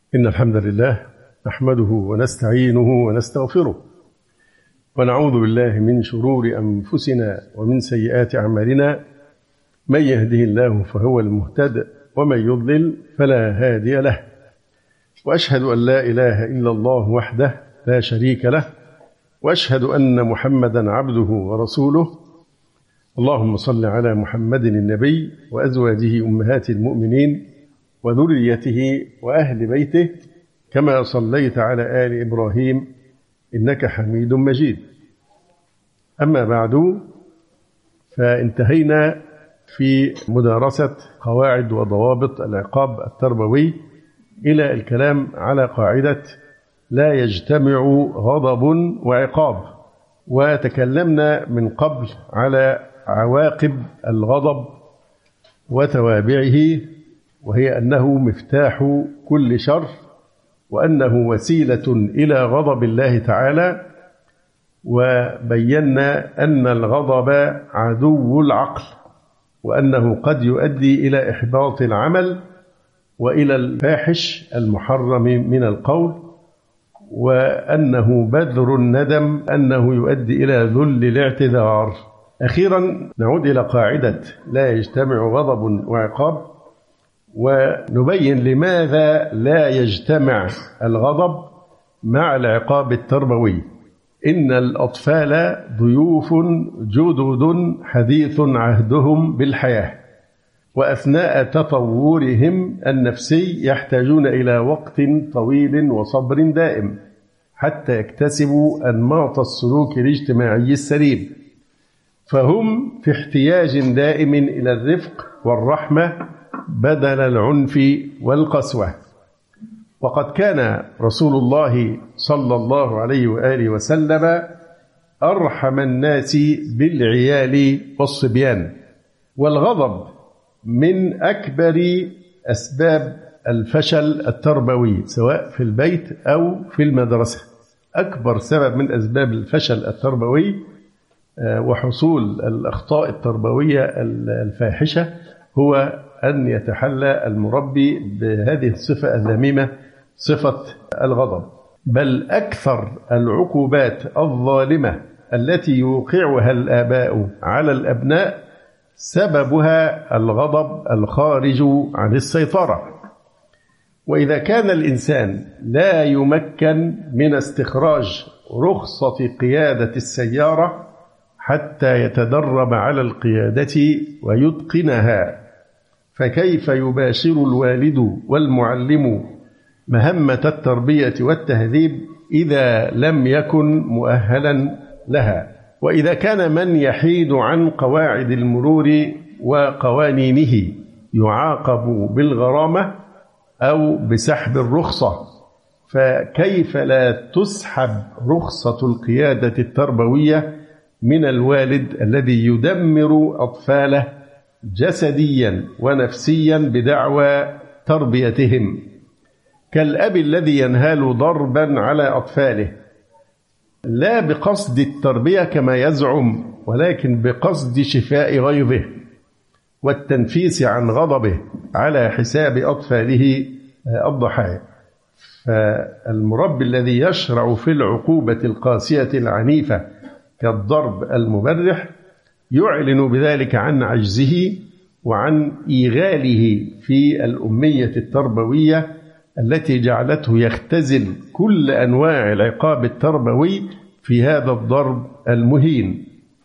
إن الحمد لله نحمده ونستعينه ونستغفره ونعوذ بالله من شرور أنفسنا ومن سيئات أعمالنا. من يهده الله فهو المهتد ومن يضلل فلا هادي له، وأشهد أن لا إله إلا الله وحده لا شريك له، وأشهد أن محمدا عبده ورسوله. اللهم صل على محمد النبي وأزواجه أمهات المؤمنين وذريته وأهل بيته كما صليت على آل إبراهيم إنك حميد مجيد. أما بعد، فانتهينا في مدارسة قواعد وضوابط العقاب التربوي إلى الكلام على قاعدة لا يجتمع غضب وعقاب، وتكلمنا من قبل على عواقب الغضب وتوابعه، وهي أنه مفتاح كل شر، وأنه وسيلة إلى غضب الله تعالى. وبينا أن الغضب عدو العقل، وأنه قد يؤدي إلى إحباط العمل وإلى الفاحش المحرم من القول، وأنه بذر الندم، أنه يؤدي إلى ذل الاعتذار. أخيرا نعود إلى قاعدة لا يجتمع غضب وعقاب، ونبين لماذا لا يجتمع الغضب مع العقاب التربوي. إن الأطفال ضيوف جدد حديث عهدهم بالحياة، وأثناء تطورهم النفسي يحتاجون إلى وقت طويل وصبر دائم حتى يكتسبوا أنماط السلوك الاجتماعي السليم، فهم في احتياج دائم إلى الرفق والرحمة بدل العنف والقسوة. وقد كان رسول الله صلى الله عليه وآله وسلم أرحم الناس بالعيال والصبيان. والغضب من أكبر أسباب الفشل التربوي سواء في البيت أو في المدرسة. أكبر سبب من أسباب الفشل التربوي وحصول الأخطاء التربوية الفاحشة هو أن يتحلى المربي بهذه الصفة الذميمة، صفة الغضب. بل أكثر العقوبات الظالمة التي يوقعها الآباء على الأبناء سببها الغضب الخارج عن السيطرة. وإذا كان الإنسان لا يمكن من استخراج رخصة قيادة السيارة حتى يتدرب على القيادة ويتقنها، فكيف يباشر الوالد والمعلم مهمة التربية والتهذيب إذا لم يكن مؤهلا لها؟ وإذا كان من يحيد عن قواعد المرور وقوانينه يعاقب بالغرامة أو بسحب الرخصة، فكيف لا تسحب رخصة القيادة التربوية من الوالد الذي يدمر أطفاله جسديا ونفسيا بدعوى تربيتهم، كالأب الذي ينهال ضربا على أطفاله لا بقصد التربية كما يزعم، ولكن بقصد شفاء غيظه والتنفيس عن غضبه على حساب أطفاله الضحايا. فالمربي الذي يشرع في العقوبة القاسية العنيفة كالضرب المبرح يعلن بذلك عن عجزه وعن إيغاله في الأمية التربوية التي جعلته يختزل كل أنواع العقاب التربوي في هذا الضرب المهين.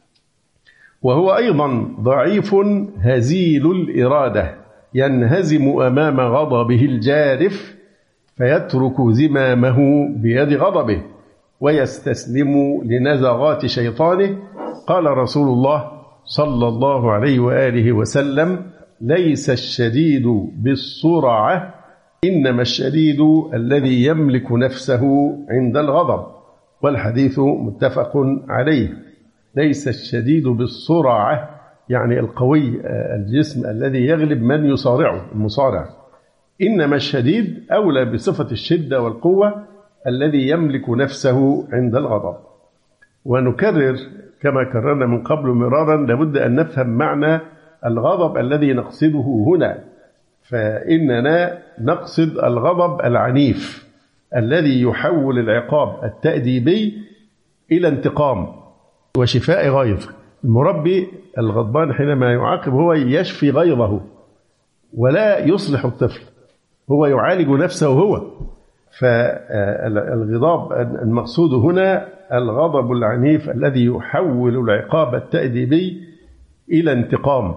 وهو أيضا ضعيف هزيل الإرادة، ينهزم أمام غضبه الجارف فيترك زمامه بيد غضبه ويستسلم لنزغات شيطانه. قال رسول الله صلى الله عليه وآله وسلم: ليس الشديد بالسرعة، إنما الشديد الذي يملك نفسه عند الغضب. والحديث متفق عليه. ليس الشديد بالسرعة يعني القوي الجسم الذي يغلب من يصارعه المصارع، إنما الشديد أولى بصفة الشدة والقوة الذي يملك نفسه عند الغضب. ونكرر كما كررنا من قبل مرارا، لابد أن نفهم معنى الغضب الذي نقصده هنا. فإننا نقصد الغضب العنيف الذي يحول العقاب التأديبي إلى انتقام وشفاء غيظ. المربي الغضبان حينما يعاقب هو يشفي غيظه ولا يصلح الطفل، هو يعالج نفسه هو. فالغضب المقصود هنا الغضب العنيف الذي يحول العقاب التأديبي إلى انتقام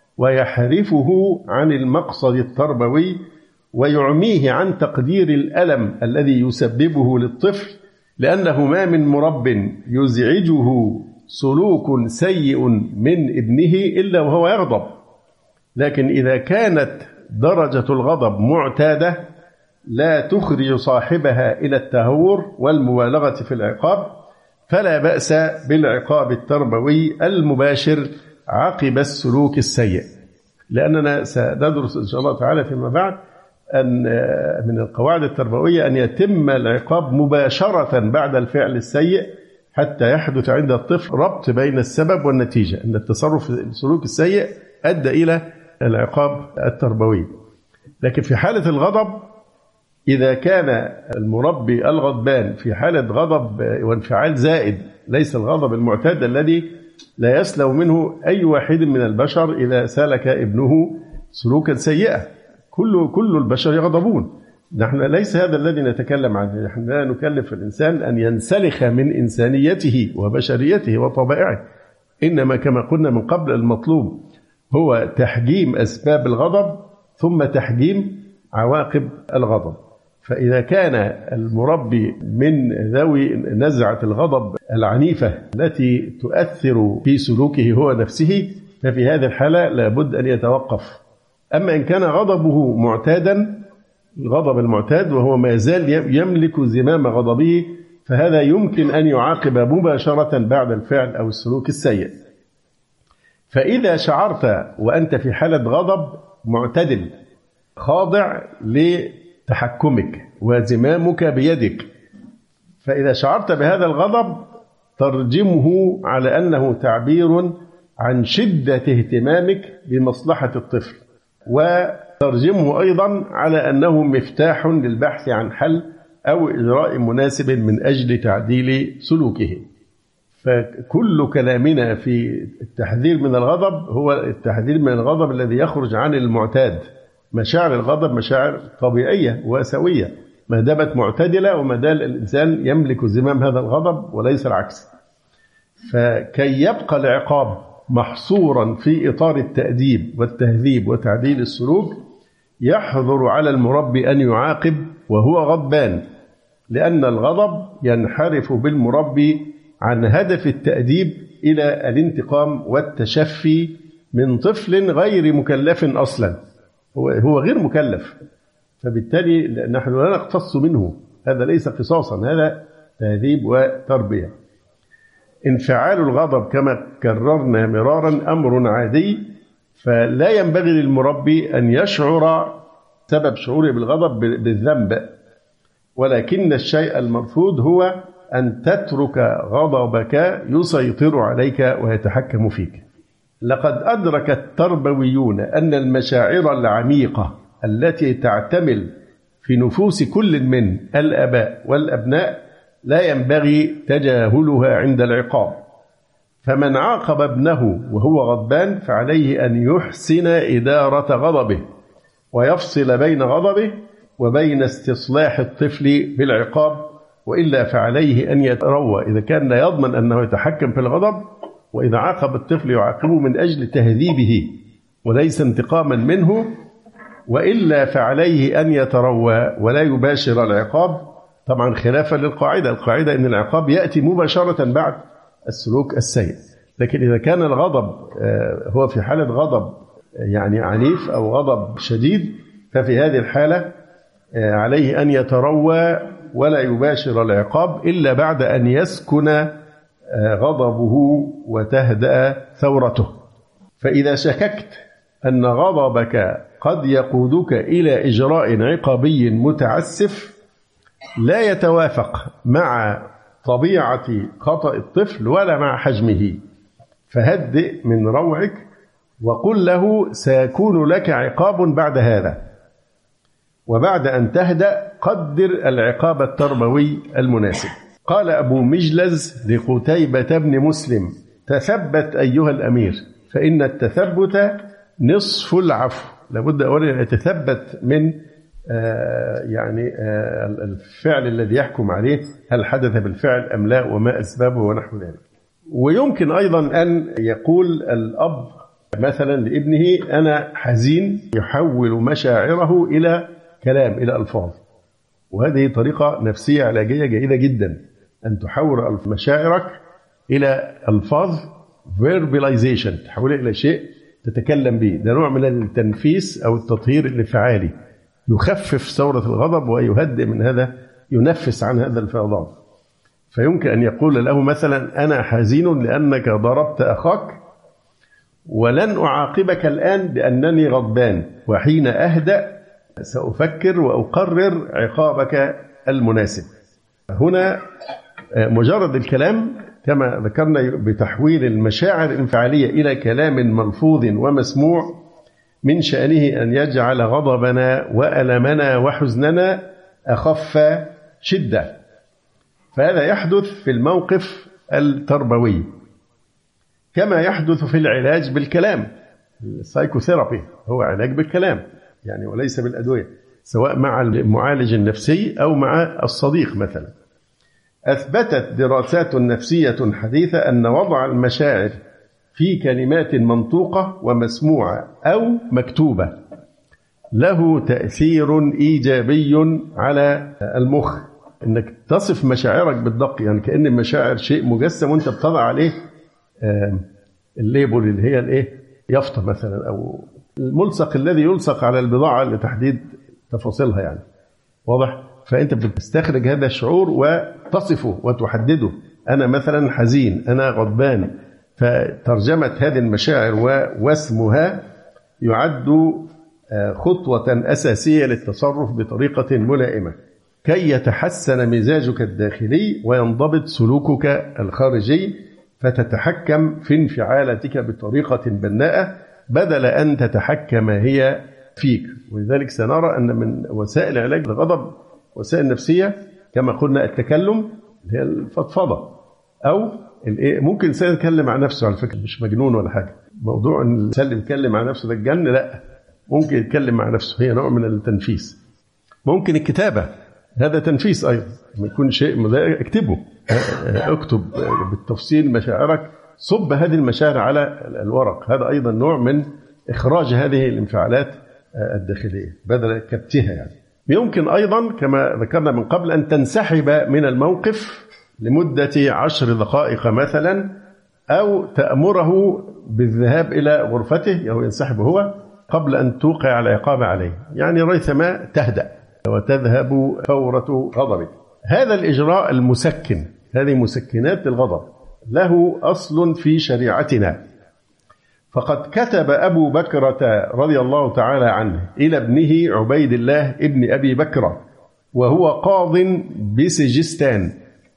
ويحرفه عن المقصد التربوي ويعميه عن تقدير الألم الذي يسببه للطفل، لأنه ما من مرب يزعجه سلوك سيء من ابنه إلا وهو يغضب. لكن إذا كانت درجة الغضب معتادة لا تخرج صاحبها إلى التهور والمبالغة في العقاب، فلا بأس بالعقاب التربوي المباشر عقب السلوك السيء. لأننا سندرس إن شاء الله تعالى فيما بعد أن من القواعد التربوية أن يتم العقاب مباشرة بعد الفعل السيء حتى يحدث عند الطفل ربط بين السبب والنتيجة، أن التصرف السلوك السيء أدى إلى العقاب التربوي. لكن في حالة الغضب إذا كان المربي الغضبان في حالة غضب وانفعال زائد، ليس الغضب المعتاد الذي لا يسلم منه أي واحد من البشر إذا سلك ابنه سلوكا سيئا، كل البشر يغضبون. نحن ليس هذا الذي نتكلم عنه، نحن لا نكلف الإنسان أن ينسلخ من إنسانيته وبشريته وطبائعه، إنما كما قلنا من قبل المطلوب هو تحجيم أسباب الغضب ثم تحجيم عواقب الغضب. فإذا كان المربي من ذوي نزعة الغضب العنيفة التي تؤثر في سلوكه هو نفسه، ففي هذه الحالة لابد أن يتوقف. أما إن كان غضبه معتادا، الغضب المعتاد وهو ما يزال يملك زمام غضبه، فهذا يمكن أن يعاقب مباشرة بعد الفعل أو السلوك السيء. فإذا شعرت وأنت في حالة غضب معتدل خاضع لتحكمك وزمامك بيدك، فإذا شعرت بهذا الغضب ترجمه على أنه تعبير عن شدة اهتمامك بمصلحة الطفل، وترجمه أيضا على أنه مفتاح للبحث عن حل أو إجراء مناسب من أجل تعديل سلوكه. فكل كلامنا في التحذير من الغضب هو التحذير من الغضب الذي يخرج عن المعتاد. مشاعر الغضب مشاعر طبيعية وسوية ما دامت معتدلة وما دام الإنسان يملك زمام هذا الغضب وليس العكس. فكي يبقى العقاب محصورا في إطار التأديب والتهذيب وتعديل السلوك، يحظر على المربي أن يعاقب وهو غضبان، لأن الغضب ينحرف بالمربي عن هدف التأديب إلى الانتقام والتشفي من طفل غير مكلف أصلا، هو غير مكلف، فبالتالي نحن لا نقتص منه، هذا ليس قصاصا، هذا تهذيب وتربية. انفعال الغضب كما كررنا مرارا أمر عادي، فلا ينبغي للمربي أن يشعر سبب شعوره بالغضب بالذنب، ولكن الشيء المرفوض هو أن تترك غضبك يسيطر عليك ويتحكم فيك. لقد أدرك التربويون أن المشاعر العميقة التي تعتمل في نفوس كل من الآباء والأبناء لا ينبغي تجاهلها عند العقاب. فمن عاقب ابنه وهو غضبان فعليه أن يحسن إدارة غضبه ويفصل بين غضبه وبين استصلاح الطفل بالعقاب، وإلا فعليه أن يتروى إذا كان لا يضمن أنه يتحكم في الغضب، وإذا عاقب الطفل يعاقبه من أجل تهذيبه وليس انتقاما منه، وإلا فعليه أن يتروى ولا يباشر العقاب، طبعا خلافا للقاعدة. القاعدة أن العقاب يأتي مباشرة بعد السلوك السيء. لكن إذا كان الغضب هو في حالة غضب يعني عنيف أو غضب شديد، ففي هذه الحالة عليه أن يتروى ولا يباشر العقاب إلا بعد أن يسكن غضبه وتهدأ ثورته. فإذا شككت أن غضبك قد يقودك إلى إجراء عقابي متعسف لا يتوافق مع طبيعة خطأ الطفل ولا مع حجمه، فهدئ من روعك وقل له سيكون لك عقاب بعد هذا، وبعد أن تهدأ قدر العقاب التربوي المناسب. قال أبو مجلز لقتيبة بن مسلم: تثبت أيها الأمير، فإن التثبت نصف العفو. لابد أولا أن يتثبت من الفعل الذي يحكم عليه، هل حدث بالفعل أم لا، وما أسبابه ونحو ذلك. ويمكن أيضا أن يقول الأب مثلا لابنه: أنا حزين، يحول مشاعره إلى كلام، إلى ألفاظ. وهذه طريقة نفسية علاجية جيدة جدا، أن تحول مشاعرك إلى ألفاظ، verbalization، تحولها إلى شيء تتكلم به. ده نوع من التنفيس أو التطهير الانفعالي، يخفف ثورة الغضب ويهدئ من هذا، ينفس عن هذا الفيضان. فيمكن أن يقول له مثلا: أنا حزين لأنك ضربت أخاك، ولن أعاقبك الآن لأنني غضبان، وحين أهدأ سأفكر وأقرر عقابك المناسب. هنا مجرد الكلام كما ذكرنا بتحويل المشاعر الانفعالية إلى كلام ملفوظ ومسموع من شأنه أن يجعل غضبنا وألمنا وحزننا أخف شدة. فهذا يحدث في الموقف التربوي كما يحدث في العلاج بالكلام. السايكوثيرابي هو علاج بالكلام وليس بالأدوية، سواء مع المعالج النفسي أو مع الصديق مثلا. أثبتت دراسات نفسية حديثة أن وضع المشاعر في كلمات منطوقة ومسموعة أو مكتوبة له تأثير إيجابي على المخ. أنك تصف مشاعرك بالدق، كأن المشاعر شيء مجسم وأنت بتضع عليه الليبل اللي هي يافطة مثلا، أو الملصق الذي يلصق على البضاعة لتحديد تفاصيلها واضح؟ فأنت بتستخرج هذا الشعور وتصفه وتحدده. أنا مثلا حزين، أنا غضبان. فترجمة هذه المشاعر واسمها يعد خطوة أساسية للتصرف بطريقة ملائمة كي يتحسن مزاجك الداخلي وينضبط سلوكك الخارجي، فتتحكم في انفعالاتك بطريقة بناءة بدل أن تتحكم هي فيك. ولذلك سنرى أن من وسائل علاج الغضب وسائل نفسية كما قلنا التكلم، هي الفضفضة، أو ممكن الإنسان يتكلم مع نفسه. على فكرة مش مجنون ولا حاجة، موضوع أن الإنسان يتكلم مع نفسه ده الجن، لا، ممكن يتكلم مع نفسه، هي نوع من التنفيس. ممكن الكتابة، هذا تنفيس أيضا، لما يكون شيء مضايق اكتبه، اكتب بالتفصيل مشاعرك، صب هذه المشاعر على الورق، هذا أيضا نوع من إخراج هذه الانفعالات الداخلية بدل كبتها. يمكن أيضا كما ذكرنا من قبل أن تنسحب من الموقف لمدة 10 دقائق مثلا، أو تأمره بالذهاب إلى غرفته أو ينسحب هو قبل أن توقع العقاب عليه، ريثما تهدأ وتذهب فورة غضبك. هذا الإجراء المسكن، هذه مسكنات الغضب، له أصل في شريعتنا. فقد كتب أبو بكرة رضي الله تعالى عنه إلى ابنه عبيد الله ابن أبي بكرة وهو قاض بسجستان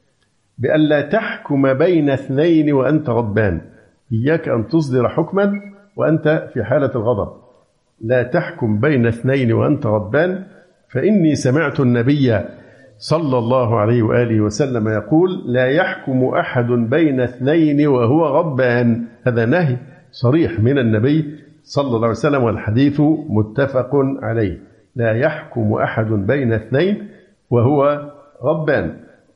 بأن لا تحكم بين اثنين وأنت غضبان. إياك أن تصدر حكما وأنت في حالة الغضب، لا تحكم بين اثنين وأنت غضبان، فإني سمعت النبي صلى الله عليه وآله وسلم يقول: لا يحكم أحد بين اثنين وهو غضبان. هذا نهي صريح من النبي صلى الله عليه وسلم، والحديث متفق عليه. لا يحكم أحد بين اثنين وهو غضبان،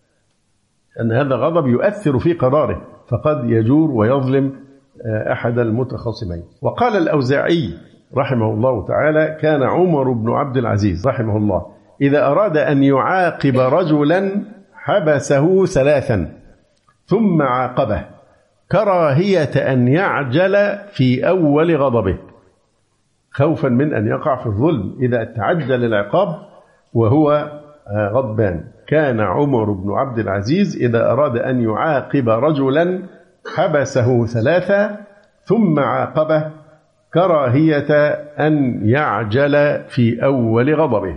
أن هذا غضب يؤثر في قراره، فقد يجور ويظلم أحد المتخاصمين. وقال الأوزاعي رحمه الله تعالى: كان عمر بن عبد العزيز رحمه الله إذا أراد أن يعاقب رجلا حبسه 3 ثم عاقبه كراهية أن يعجل في أول غضبه، خوفا من أن يقع في الظلم إذا تعجل العقاب وهو غضبان. كان عمر بن عبد العزيز إذا أراد أن يعاقب رجلا حبسه 3 ثم عاقبه كراهية أن يعجل في أول غضبه.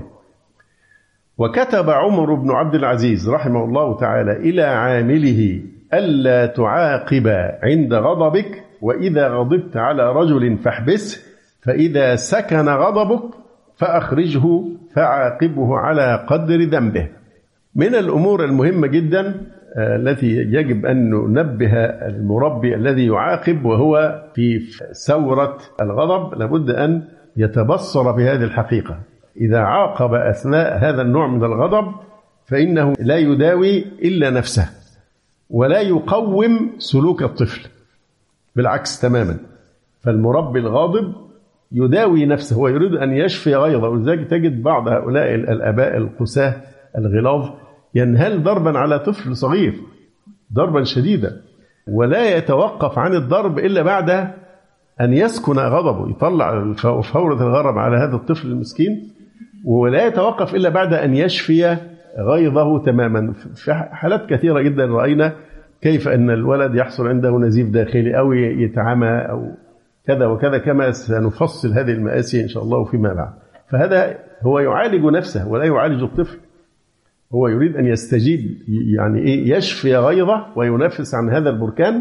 وكتب عمر بن عبد العزيز رحمه الله تعالى إلى عامله: ألا تعاقب عند غضبك وإذا غضبت على رجل فاحبسه، فإذا سكن غضبك فأخرجه فعاقبه على قدر ذنبه. من الأمور المهمة جدا التي يجب أن ننبه المربي الذي يعاقب وهو في ثورة الغضب، لابد أن يتبصر بهذه الحقيقة. إذا عاقب أثناء هذا النوع من الغضب فإنه لا يداوي إلا نفسه ولا يقوم سلوك الطفل، بالعكس تماما. فالمربي الغاضب يداوي نفسه، هو يريد أن يشفي غيظه. ولذلك تجد بعض هؤلاء الآباء القساة الغلاظ ينهل ضربا على طفل صغير ضربا شديدا، ولا يتوقف عن الضرب إلا بعد أن يسكن غضبه، يطلع فورة الغضب على هذا الطفل المسكين، ولا يتوقف إلا بعد أن يشفي غيظه تماما. في حالات كثيرة جدا رأينا كيف أن الولد يحصل عنده نزيف داخلي أو يتعمى أو كذا وكذا، كما سنفصل هذه المآسي إن شاء الله فيما بعد. فهذا هو يعالج نفسه ولا يعالج الطفل، هو يريد أن يستجيب، يعني إيه، يشفي غيظه وينفس عن هذا البركان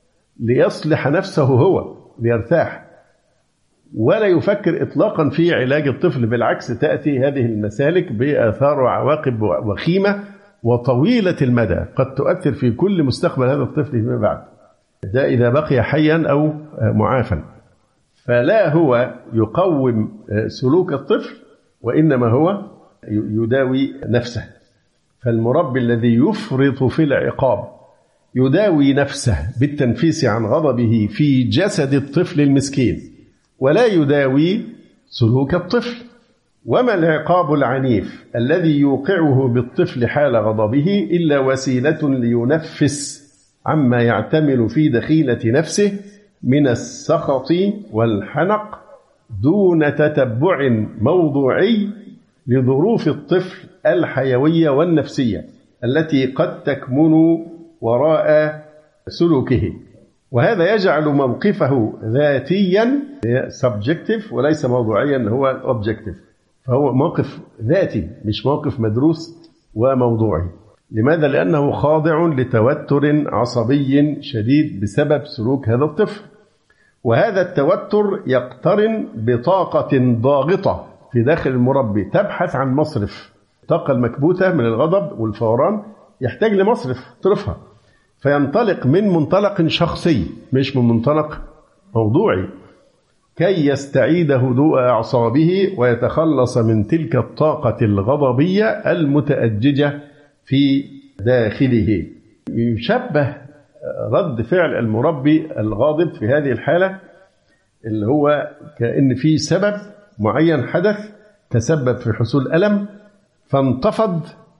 ليصلح نفسه هو ليرتاح، ولا يفكر إطلاقا في علاج الطفل. بالعكس تأتي هذه المسالك بآثار وعواقب وخيمة وطويلة المدى قد تؤثر في كل مستقبل هذا الطفل فيما بعد، ده إذا بقي حيا أو معافا. فلا هو يقوم سلوك الطفل وإنما هو يداوي نفسه. فالمربي الذي يفرط في العقاب يداوي نفسه بالتنفيس عن غضبه في جسد الطفل المسكين، ولا يداوي سلوك الطفل. وما العقاب العنيف الذي يوقعه بالطفل حال غضبه إلا وسيلة لينفس عما يعتمل في دخيلة نفسه من السخط والحنق دون تتبع موضوعي لظروف الطفل الحيوية والنفسية التي قد تكمن وراء سلوكه. وهذا يجعل موقفه ذاتيا subjective وليس موضوعيا هو objective، فهو موقف ذاتي مش موقف مدروس وموضوعي. لماذا؟ لأنه خاضع لتوتر عصبي شديد بسبب سلوك هذا الطفل، وهذا التوتر يقترن بطاقة ضاغطة في داخل المربي تبحث عن مصرف. الطاقة المكبوتة من الغضب والفوران يحتاج لمصرف طرفها، فينطلق من منطلق شخصي مش من منطلق موضوعي كي يستعيد هدوء أعصابه ويتخلص من تلك الطاقة الغضبية المتأججة في داخله. يشبه رد فعل المربي الغاضب في هذه الحالة اللي هو كأن في سبب معين حدث تسبب في حصول ألم فانتفض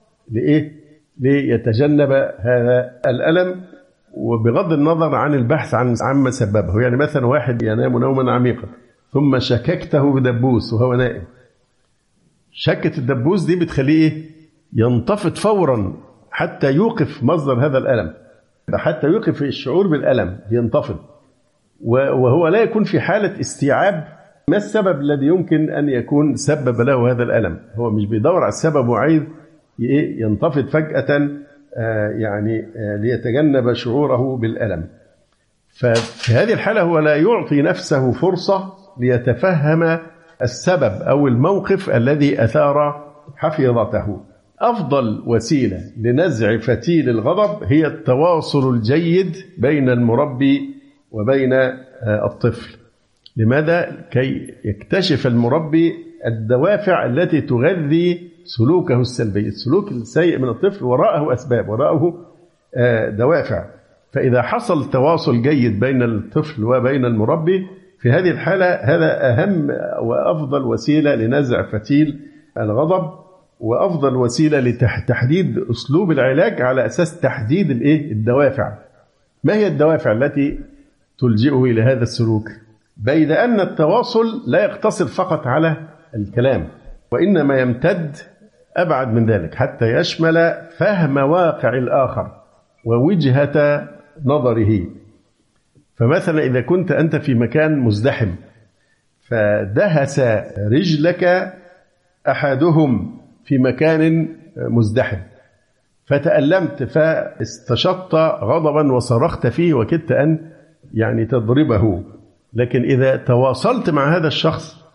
ليتجنب هذا الألم، وبغض النظر عن البحث عن عما سببه. يعني مثلا واحد ينام نوما عميقا ثم شككته بدبوس وهو نائم، شكة الدبوس دي بتخليه ينتفض فورا حتى يوقف مصدر هذا الألم، حتى يوقف الشعور بالألم ينتفض، وهو لا يكون في حالة استيعاب ما السبب الذي يمكن أن يكون سبب له هذا الألم. هو مش بيدور على السبب وعايز ينتفض فجأة يعني ليتجنب شعوره بالألم. ففي هذه الحالة هو لا يعطي نفسه فرصة ليتفهم السبب أو الموقف الذي أثار حفيظته. أفضل وسيلة لنزع فتيل الغضب هي التواصل الجيد بين المربي وبين الطفل. لماذا؟ كي يكتشف المربي الدوافع التي تغذي سلوكه السلبي. السلوك السيء من الطفل وراءه أسباب، وراءه دوافع. فإذا حصل تواصل جيد بين الطفل وبين المربي في هذه الحالة، هذا أهم وأفضل وسيلة لنزع فتيل الغضب، وأفضل وسيلة لتحديد أسلوب العلاج على أساس تحديد الدوافع. ما هي الدوافع التي تلجئه إلى هذا السلوك؟ بيد أن التواصل لا يقتصر فقط على الكلام، وإنما يمتد أبعد من ذلك حتى يشمل فهم واقع الآخر ووجهة نظره. فمثلا إذا كنت أنت في مكان مزدحم فدهس رجلك أحدهم في مكان مزدحم فتألمت فاستشطت غضبا وصرخت فيه وكدت أن يعني تضربه. لكن إذا تواصلت مع هذا الشخص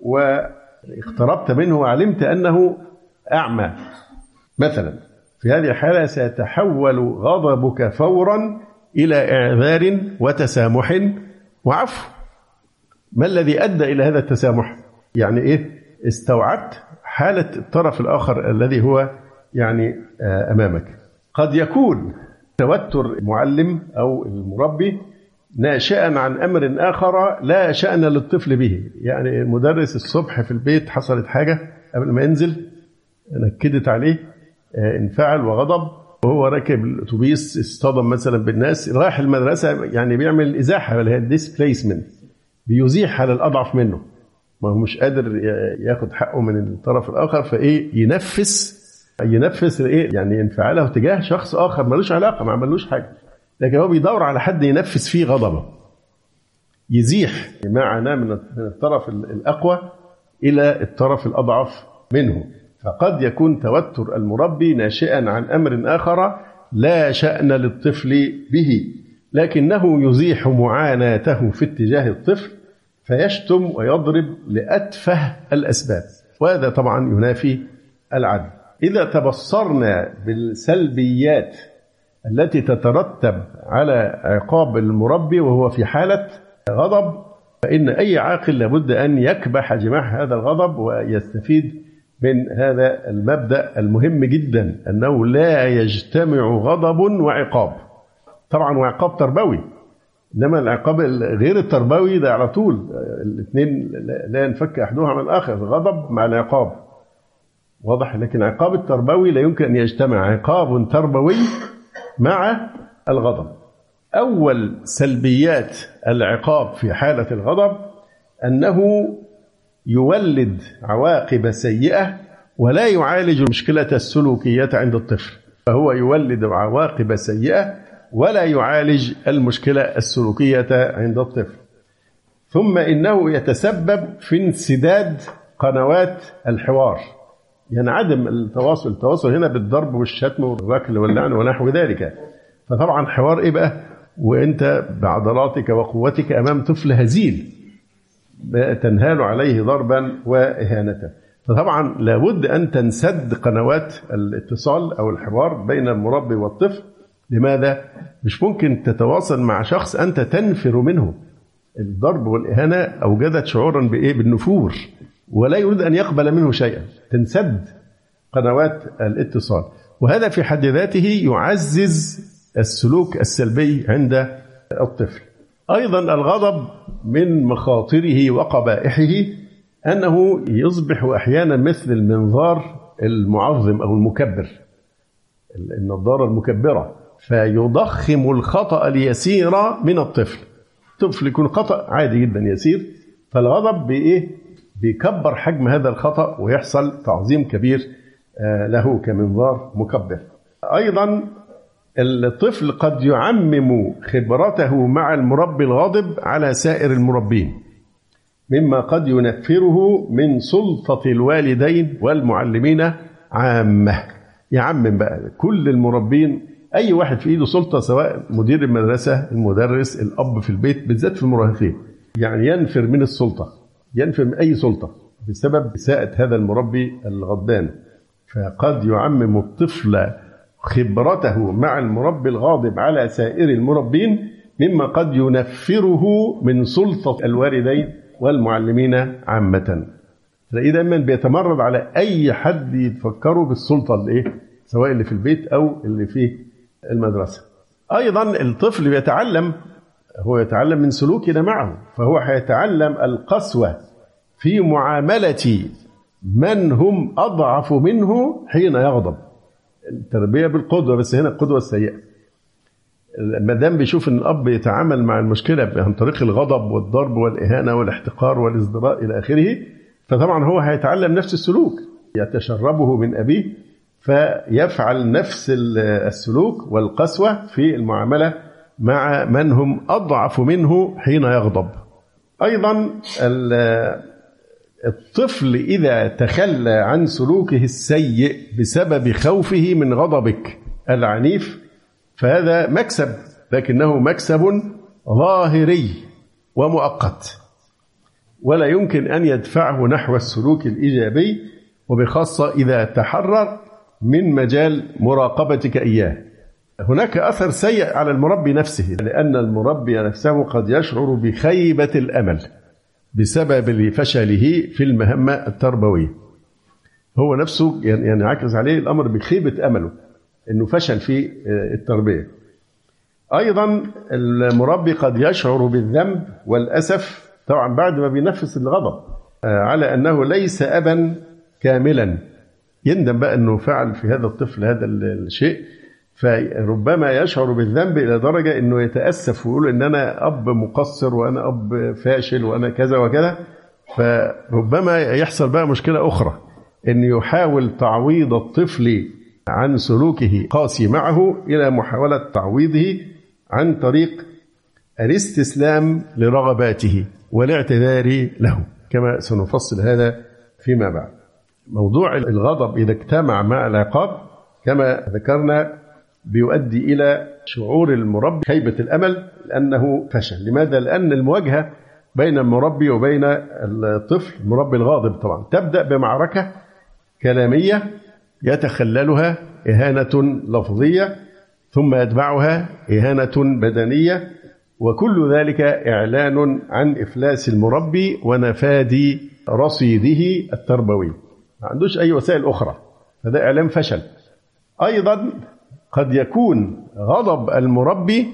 واقتربت منه وعلمت أنه أعمى مثلا، في هذه الحالة سيتحول غضبك فورا إلى إعذار وتسامح وعفو. ما الذي أدى إلى هذا التسامح؟ يعني إيه؟ استوعبت حالة الطرف الآخر الذي هو يعني أمامك. قد يكون توتر المعلم أو المربي ناشئا عن أمر آخر لا شأن للطفل به. يعني المدرس الصبح في البيت حصلت حاجة قبل ما ينزل، نكدت عليه، انفعل وغضب، وهو راكب الأتوبيس اصطدم مثلا بالناس، رايح المدرسة يعني بيعمل إزاحة اللي هي ديسبليسمنت، بيزيح على الأضعف منه، ما هو مش قادر ياخد حقه من الطرف الآخر، فإيه ينفس إيه يعني انفعاله تجاه شخص آخر ملوش علاقة، ما عملوش حاجة، لكن هو بيدور على حد ينفس فيه غضبه، يزيح معناه من الطرف الأقوى إلى الطرف الأضعف منه. فقد يكون توتر المربي ناشئا عن أمر آخر لا شأن للطفل به، لكنه يزيح معاناته في اتجاه الطفل فيشتم ويضرب لأتفه الأسباب، وهذا طبعا ينافي العدل. إذا تبصرنا بالسلبيات التي تترتب على عقاب المربي وهو في حالة غضب، فإن أي عاقل لابد أن يكبح جماح هذا الغضب ويستفيد من هذا المبدأ المهم جدا، أنه لا يجتمع غضب وعقاب. طبعا وعقاب تربوي، إنما العقاب غير التربوي ده على طول الاثنين لا ينفك أحدهما من الآخر، الغضب مع العقاب واضح. لكن العقاب التربوي لا يمكن أن يجتمع عقاب تربوي مع الغضب. أول سلبيات العقاب في حالة الغضب أنه يولد عواقب سيئة ولا يعالج المشكلة السلوكية عند الطفل، فهو يولد عواقب سيئة ولا يعالج المشكلة السلوكية عند الطفل. ثم إنه يتسبب في انسداد قنوات الحوار، ينعدم التواصل هنا بالضرب والشتم والركل واللعن ونحو ذلك. فطبعا حوار إيه بقى وإنت بعضلاتك وقوتك أمام طفل هزيل تنهال عليه ضربا وإهانة؟ فطبعا لابد أن تنسد قنوات الاتصال أو الحوار بين المربي والطفل. لماذا؟ مش ممكن تتواصل مع شخص أنت تنفر منه. الضرب والإهانة أوجدت شعورا بإيه؟ بالنفور، ولا يريد أن يقبل منه شيئا. تنسد قنوات الاتصال، وهذا في حد ذاته يعزز السلوك السلبي عند الطفل. أيضا الغضب من مخاطره وقبائحه أنه يصبح أحيانا مثل المنظار المعظم أو المكبر، النظارة المكبرة، فيضخم الخطأ اليسير من الطفل. الطفل يكون خطأ عادي جدا يسير، فالغضب بيكبر حجم هذا الخطأ ويحصل تعظيم كبير له كمنظار مكبر. أيضا الطفل قد يعمم خبرته مع المربي الغاضب على سائر المربين، مما قد ينفره من سلطة الوالدين والمعلمين عامة. يعمم بقى كل المربين، أي واحد في إيده سلطة، سواء مدير المدرسة، المدرس، الأب في البيت، بالذات في المراهقين، يعني ينفر من السلطة، ينفر من أي سلطة بسبب إساءة هذا المربي الغضبان. فقد يعمم الطفل خبرته مع المربي الغاضب على سائر المربين، مما قد ينفره من سلطة الوالدين والمعلمين عامة. تلاقيه دايما بيتمرد على أي حد يتفكره بالسلطة سواء اللي في البيت أو اللي في المدرسة. أيضا الطفل بيتعلم، هو يتعلم من سلوكنا معه، فهو هيتعلم القسوة في معاملة من هم أضعف منه حين يغضب. التربية بالقدوة، بس هنا القدوة السيئة. ما دام بيشوف ان الاب يتعامل مع المشكله عن طريق الغضب والضرب والاهانه والاحتقار والازدراء الى اخره، فطبعا هو هيتعلم نفس السلوك، يتشربه من ابيه، فيفعل نفس السلوك والقسوه في المعامله مع من هم اضعف منه حين يغضب. ايضا الطفل اذا تخلى عن سلوكه السيء بسبب خوفه من غضبك العنيف، فهذا مكسب، لكنه مكسب ظاهري ومؤقت، ولا يمكن أن يدفعه نحو السلوك الإيجابي، وبخاصة إذا تحرر من مجال مراقبتك إياه. هناك أثر سيء على المربي نفسه، لأن المربي نفسه قد يشعر بخيبة الأمل بسبب فشله في المهمة التربوية. هو نفسه ينعكس عليه الأمر بخيبة أمله، أنه فشل في التربية. أيضا المربي قد يشعر بالذنب والأسف طبعا بعد ما بينفس الغضب على أنه ليس أبا كاملا، يندم بقى أنه فعل في هذا الطفل هذا الشيء، فربما يشعر بالذنب إلى درجة أنه يتأسف ويقول أن أنا أب مقصر وأنا أب فاشل وأنا كذا وكذا. فربما يحصل بقى مشكلة أخرى، أن يحاول تعويض الطفل عن سلوكه قاسي معه إلى محاولة تعويضه عن طريق الاستسلام لرغباته والاعتذار له، كما سنفصل هذا فيما بعد. موضوع الغضب إذا اجتمع مع العقاب كما ذكرنا بيؤدي إلى شعور المربي خيبة الأمل لأنه فشل. لماذا؟ لأن المواجهة بين المربي وبين الطفل، المربي الغاضب طبعا، تبدأ بمعركة كلامية يتخللها إهانة لفظية، ثم يتبعها إهانة بدنية، وكل ذلك إعلان عن إفلاس المربي ونفاذ رصيده التربوي، ما عندوش أي وسائل أخرى، هذا إعلان فشل. أيضا قد يكون غضب المربي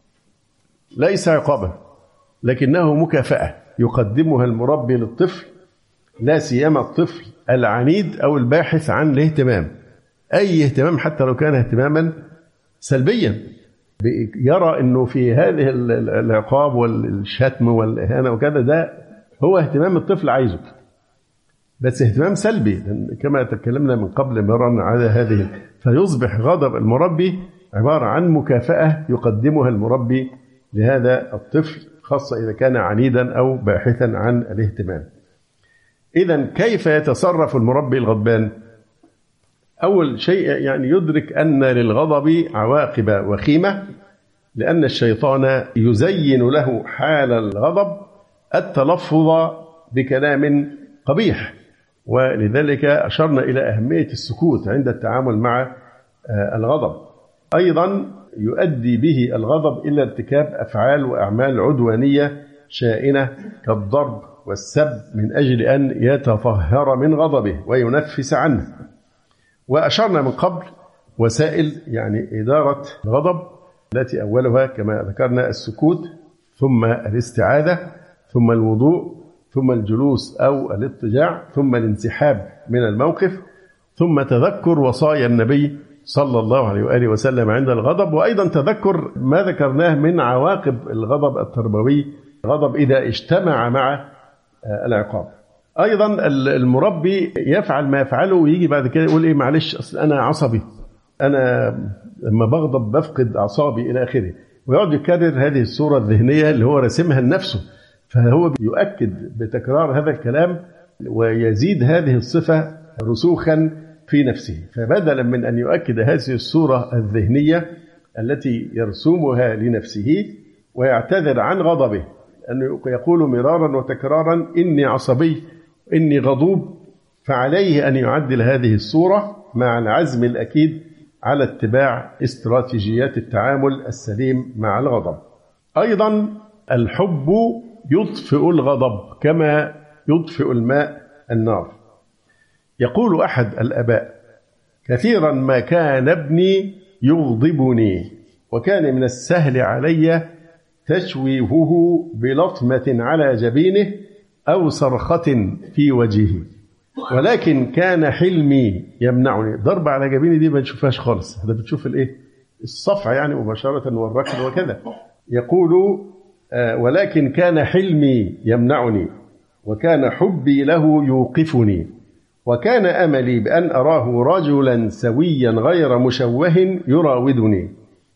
ليس عقابا، لكنه مكافأة يقدمها المربي للطفل، لا سيما الطفل العنيد أو الباحث عن الاهتمام، أي اهتمام حتى لو كان اهتماما سلبيا، يرى أنه في هذه العقاب والشتم والإهانة وكذا ده هو اهتمام الطفل عايزه، بس اهتمام سلبي كما تكلمنا من قبل مرة على هذه. فيصبح غضب المربي عبارة عن مكافأة يقدمها المربي لهذا الطفل، خاصة إذا كان عنيدا أو باحثا عن الاهتمام. إذن كيف يتصرف المربي الغضبان؟ أول شيء يعني يدرك أن للغضب عواقب وخيمة، لأن الشيطان يزين له حال الغضب التلفظ بكلام قبيح، ولذلك أشرنا إلى أهمية السكوت عند التعامل مع الغضب. أيضا يؤدي به الغضب إلى ارتكاب أفعال وأعمال عدوانية شائنة كالضرب والسب من أجل أن يتطهر من غضبه وينفس عنه. وأشرنا من قبل وسائل يعني إدارة الغضب التي أولها كما ذكرنا السكوت، ثم الاستعاذة، ثم الوضوء، ثم الجلوس أو الاضطجاع، ثم الانسحاب من الموقف، ثم تذكر وصايا النبي صلى الله عليه وآله وسلم عند الغضب، وأيضا تذكر ما ذكرناه من عواقب الغضب التربوي، الغضب إذا اجتمع مع العقاب. أيضا المربي يفعل ما يفعله ويجي بعد كده يقول إيه معلش أصل أنا عصبي، أنا لما بغضب بفقد أعصابي إلى آخره، ويقعد يكرر هذه الصورة الذهنية اللي هو رسمها لنفسه. فهو يؤكد بتكرار هذا الكلام ويزيد هذه الصفة رسوخا في نفسه. فبدلا من أن يؤكد هذه الصورة الذهنية التي يرسمها لنفسه ويعتذر عن غضبه، أنه يقول مرارا وتكرارا إني عصبي إني غضوب، فعليه أن يعدل هذه الصورة مع العزم الأكيد على اتباع استراتيجيات التعامل السليم مع الغضب. أيضا الحب يطفئ الغضب كما يطفئ الماء النار. يقول أحد الآباء كثيرا ما كان ابني يغضبني، وكان من السهل علي تشويهه بلطمة على جبينه أو صرخة في وجهه، ولكن كان حلمي يمنعني. ضرب على جبيني دي ما نشوفهاش خالص، هذا بتشوف الايه الصفع يعني مباشرة والركض وكذا. يقول ولكن كان حلمي يمنعني، وكان حبي له يوقفني، وكان أملي بأن أراه رجلا سويا غير مشوه يراودني،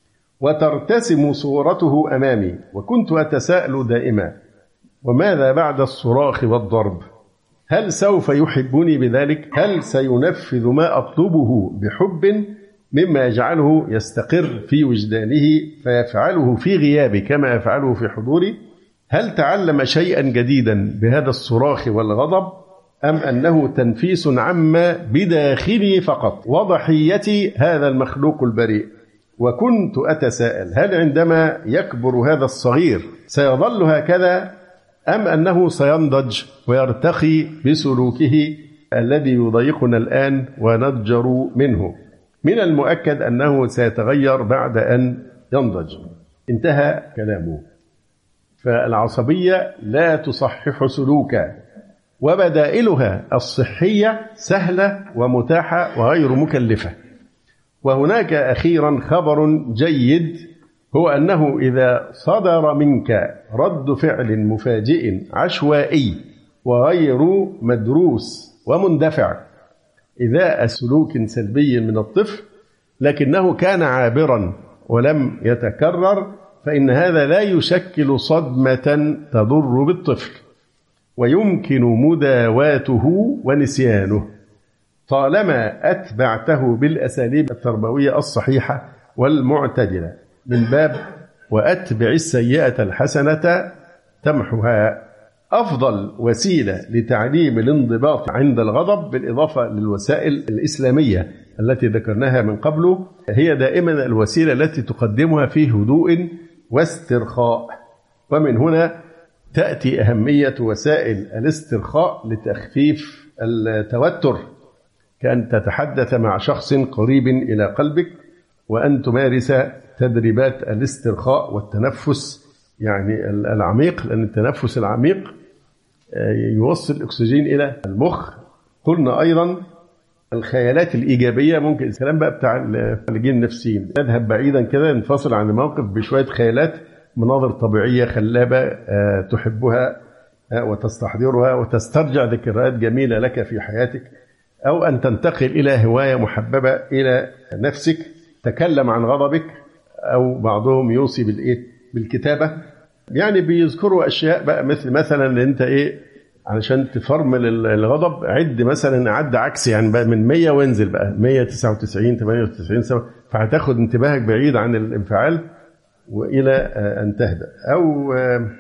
وترتسم صورته أمامي، وكنت أتساءل دائما وماذا بعد الصراخ والضرب؟ هل سوف يحبني بذلك؟ هل سينفذ ما أطلبه بحب مما يجعله يستقر في وجدانه فيفعله في غيابه كما يفعله في حضوره؟ هل تعلم شيئا جديدا بهذا الصراخ والغضب، أم أنه تنفيس عما بداخلي فقط وضحيتي هذا المخلوق البريء؟ وكنت أتساءل هل عندما يكبر هذا الصغير سيظل هكذا، أم أنه سينضج ويرتقي بسلوكه الذي يضايقنا الآن ونضجر منه؟ من المؤكد أنه سيتغير بعد أن ينضج. انتهى كلامه. فالعصبية لا تصحح سلوكا، وبدائلها الصحية سهلة ومتاحة وغير مكلفة. وهناك أخيرا خبر جيد، هو أنه إذا صدر منك رد فعل مفاجئ عشوائي وغير مدروس ومندفع إذاء سلوك سلبي من الطفل، لكنه كان عابرا ولم يتكرر، فإن هذا لا يشكل صدمة تضر بالطفل، ويمكن مداواته ونسيانه طالما أتبعته بالأساليب التربوية الصحيحة والمعتدلة، من باب وأتبع السيئة الحسنة تمحها. أفضل وسيلة لتعليم الانضباط عند الغضب بالإضافة للوسائل الإسلامية التي ذكرناها من قبل هي دائما الوسيلة التي تقدمها في هدوء واسترخاء. ومن هنا تأتي أهمية وسائل الاسترخاء لتخفيف التوتر، كأن تتحدث مع شخص قريب إلى قلبك وأن تمارس تدريبات الاسترخاء والتنفس يعني العميق، لأن التنفس العميق يوصل الأكسجين إلى المخ. قلنا أيضا الخيالات الإيجابية، ممكن الكلام بقى بتاع اللاجئين النفسيين، نذهب بعيدا كده ننفصل عن الموقف بشوية خيالات، مناظر طبيعية خلابة تحبها وتستحضرها وتسترجع ذكريات جميلة لك في حياتك، أو أن تنتقل إلى هواية محببة إلى نفسك، تكلم عن غضبك. أو بعضهم يوصي بالكتابة، يعني بيذكروا أشياء بقى مثلا أنت علشان تفرمل الغضب عد مثلا عد عكسي، يعني بقى من 100 وانزل بقى 199 98 7، فهتاخد انتباهك بعيد عن الانفعال وإلى أن تهدأ. أو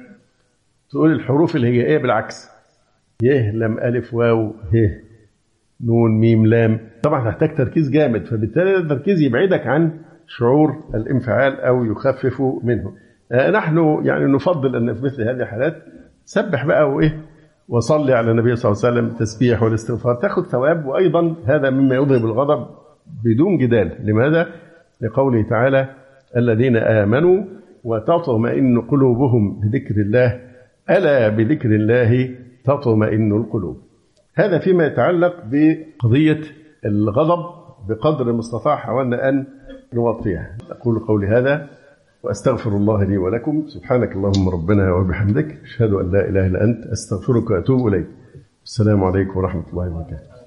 تقول الحروف الهجائية بالعكس، يه لم ألف واو ه نون ميم لام، طبعا تحتاج تركيز جامد، فبالتالي التركيز يبعدك عن شعور الانفعال أو يخفف منه. نحن يعني نفضل أن في مثل هذه الحالات سبح بقى وصلي على النبي صلى الله عليه وسلم، تسبيح والاستغفار، تاخذ ثواب. وأيضا هذا مما يذهب الغضب بدون جدال. لماذا؟ لقوله تعالى الذين آمنوا وتطمئن قلوبهم بذكر الله ألا بذكر الله تطمئن القلوب. هذا فيما يتعلق بقضية الغضب، بقدر المستطاع حاولنا أن نوطيها. أقول قولي هذا وأستغفر الله لي ولكم. سبحانك اللهم ربنا وبحمدك، أشهد أن لا إله إلا أنت، أستغفرك وأتوب إليك. السلام عليكم ورحمة الله وبركاته.